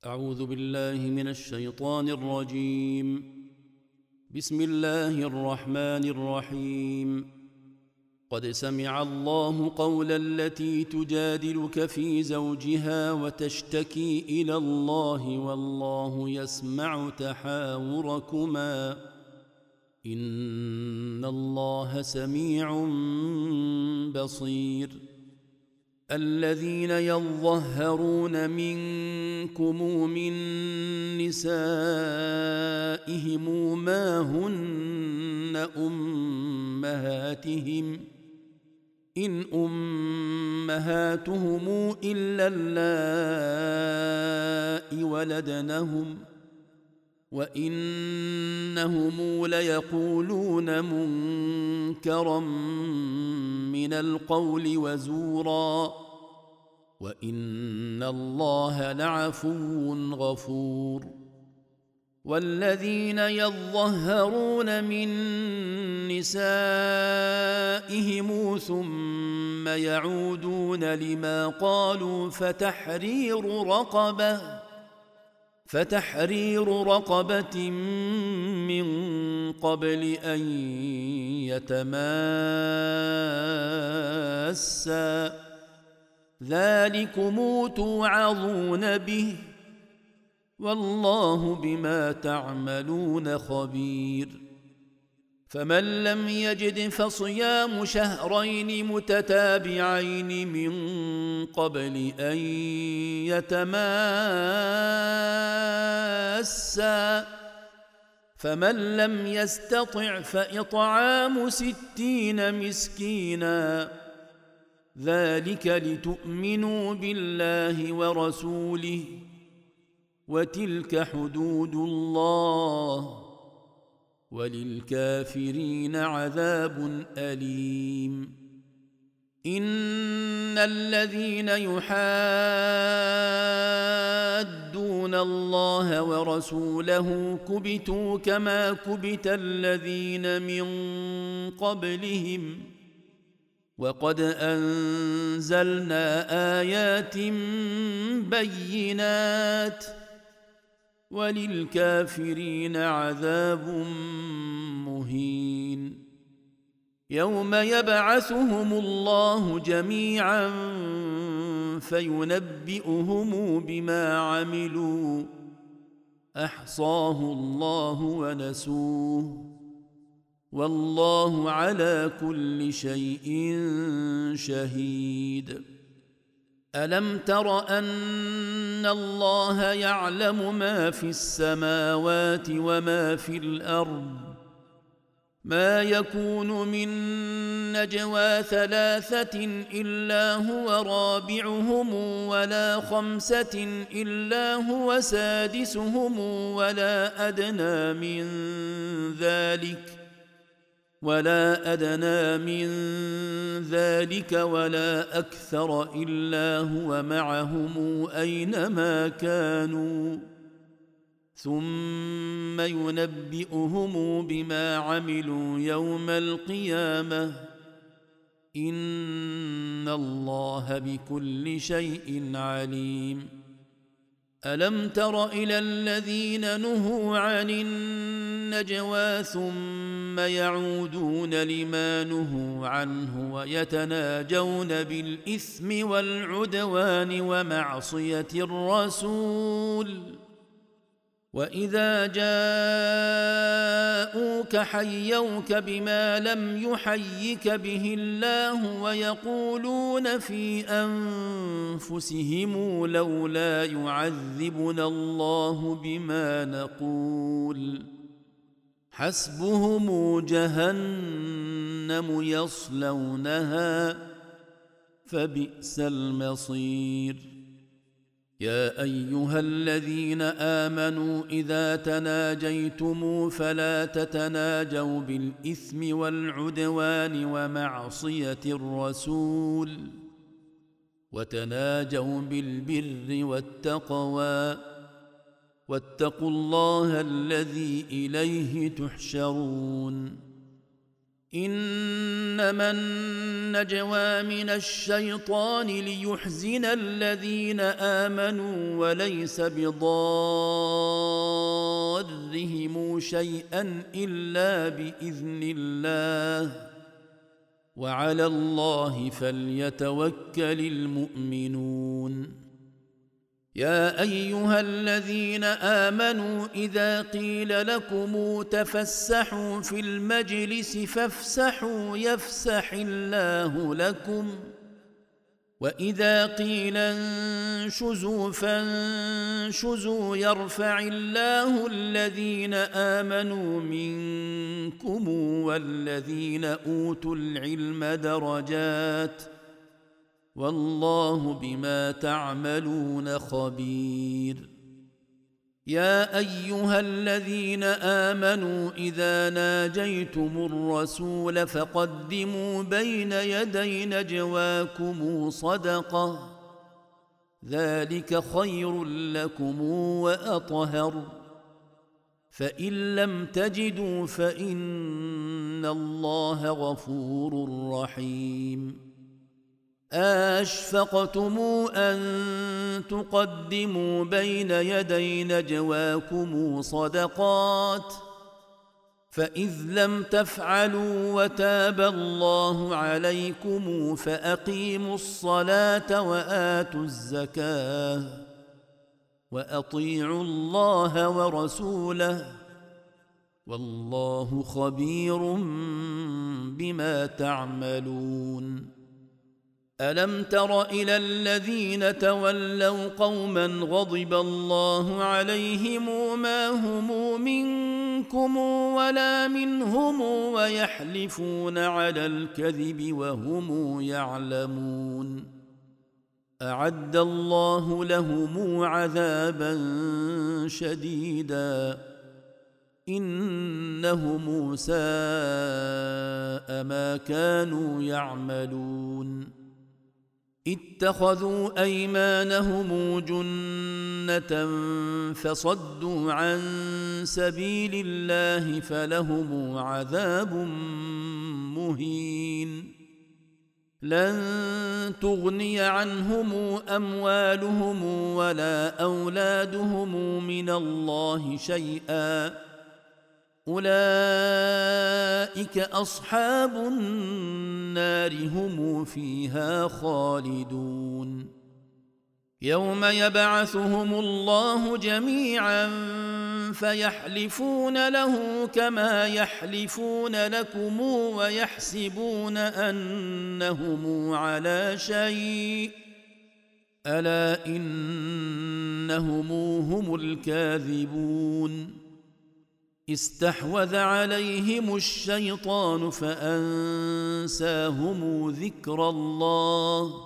أعوذ بالله من الشيطان الرجيم. بسم الله الرحمن الرحيم. قد سمع الله قول التي تجادلك في زوجها وتشتكي إلى الله والله يسمع تحاوركما إن الله سميع بصير. الذين يظهرون منكم من نسائهم ما هن أمهاتهم إن أمهاتهم إلا اللائي ولدنهم وإنهم ليقولون منكرا من القول وزورا وإن الله لعفو غفور. والذين يظهرون من نسائهم ثم يعودون لما قالوا فتحرير رقبة من قبل أن يتماسا ذلكم توعظون به والله بما تعملون خبير. فمن لم يجد فصيام شهرين متتابعين من قبل أن يتماسا فمن لم يستطع فإطعام 60 مسكينا ذلك لتؤمنوا بالله ورسوله وتلك حدود الله وللكافرين عذاب أليم. إن الذين يحادون الله ورسوله كبتوا كما كبت الذين من قبلهم وقد أنزلنا آيات بينات وللكافرين عذاب مهين. يوم يبعثهم الله جميعا فينبئهم بما عملوا أحصاه الله ونسوه والله على كل شيء شهيد. ألم تر أن الله يعلم ما في السماوات وما في الأرض ما يكون من نجوى 3 إلا هو رابعهم ولا 5 إلا هو سادسهم ولا أدنى من ذلك ولا أكثر إلا هو معهم أينما كانوا ثم ينبئهم بما عملوا يوم القيامة إن الله بكل شيء عليم. ألم تر إلى الذين نهوا عن النجوى ثم يعودون لما نهوا عنه ويتناجون بالإثم والعدوان ومعصية الرسول وإذا جاءوك حيوك بما لم يحيك به الله ويقولون في أنفسهم لولا يعذبنا الله بما نقول حسبهم جهنم يصلونها فبئس المصير. يا أيها الذين آمنوا إذا تناجيتم فلا تتناجوا بالإثم والعدوان ومعصية الرسول وتناجوا بالبر والتقوى واتقوا الله الذي إليه تحشرون. إنما النجوى من الشيطان ليحزن الذين آمنوا وليس بضارهم شيئا إلا بإذن الله وعلى الله فليتوكل المؤمنون يا أيها الذين آمنوا إذا قيل لكم تفسحوا في المجلس فافسحوا يفسح الله لكم وإذا قيل انشزوا فانشزوا يرفع الله الذين آمنوا منكم والذين أوتوا العلم درجات والله بما تعملون خبير يا أيها الذين آمنوا إذا ناجيتم الرسول فقدموا بين يدي نجواكم صدقة ذلك خير لكم وأطهر فإن لم تجدوا فإن الله غفور رحيم أشفقتم أن تقدموا بين يدي نجواكم صدقات فإذ لم تفعلوا وتاب الله عليكم فأقيموا الصلاة وآتوا الزكاة وأطيعوا الله ورسوله والله خبير بما تعملون ألم تر إلى الذين تولوا قوما غضب الله عليهم ما هم منكم ولا منهم ويحلفون على الكذب وهم يعلمون أعد الله لهم عذابا شديدا إنهم ساء ما كانوا يعملون اتخذوا أيمانهم جنة فصدوا عن سبيل الله فلهم عذاب مهين لن تغني عنهم أموالهم ولا أولادهم من الله شيئا أولئك أصحاب النار هم فيها خالدون يوم يبعثهم الله جميعا فيحلفون له كما يحلفون لكم ويحسبون أنهم على شيء ألا إنهم هم الكاذبون استحوذ عليهم الشيطان فأنساهم ذكر الله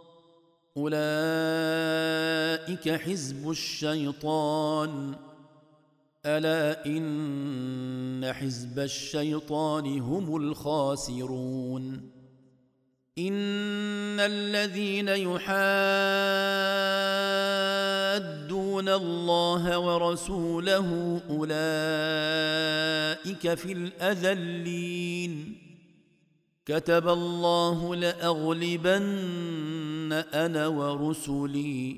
أولئك حزب الشيطان ألا إن حزب الشيطان هم الخاسرون إن الذين يحادون الله ورسوله أولئك في الأذلين كتب الله لأغلبن أنا ورسلي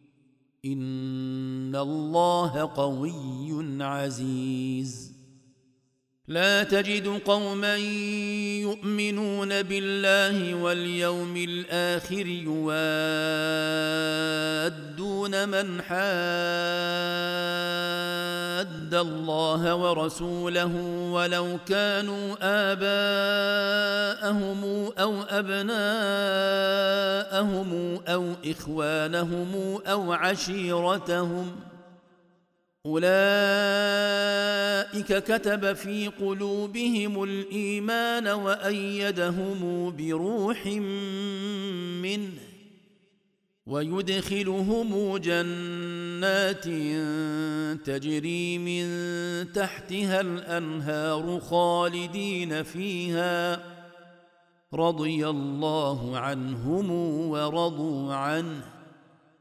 إن الله قوي عزيز لا تجد قوما يؤمنون بالله واليوم الآخر يوادون من حاد الله ورسوله ولو كانوا آباءهم أو أبناءهم أو إخوانهم أو عشيرتهم أولئك كتب في قلوبهم الإيمان وأيدهم بروح منه ويدخلهم جنات تجري من تحتها الأنهار خالدين فيها رضي الله عنهم ورضوا عنه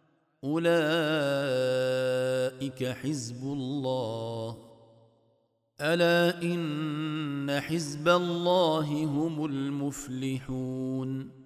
أولئك حزب الله ألا إن حزب الله هم المفلحون.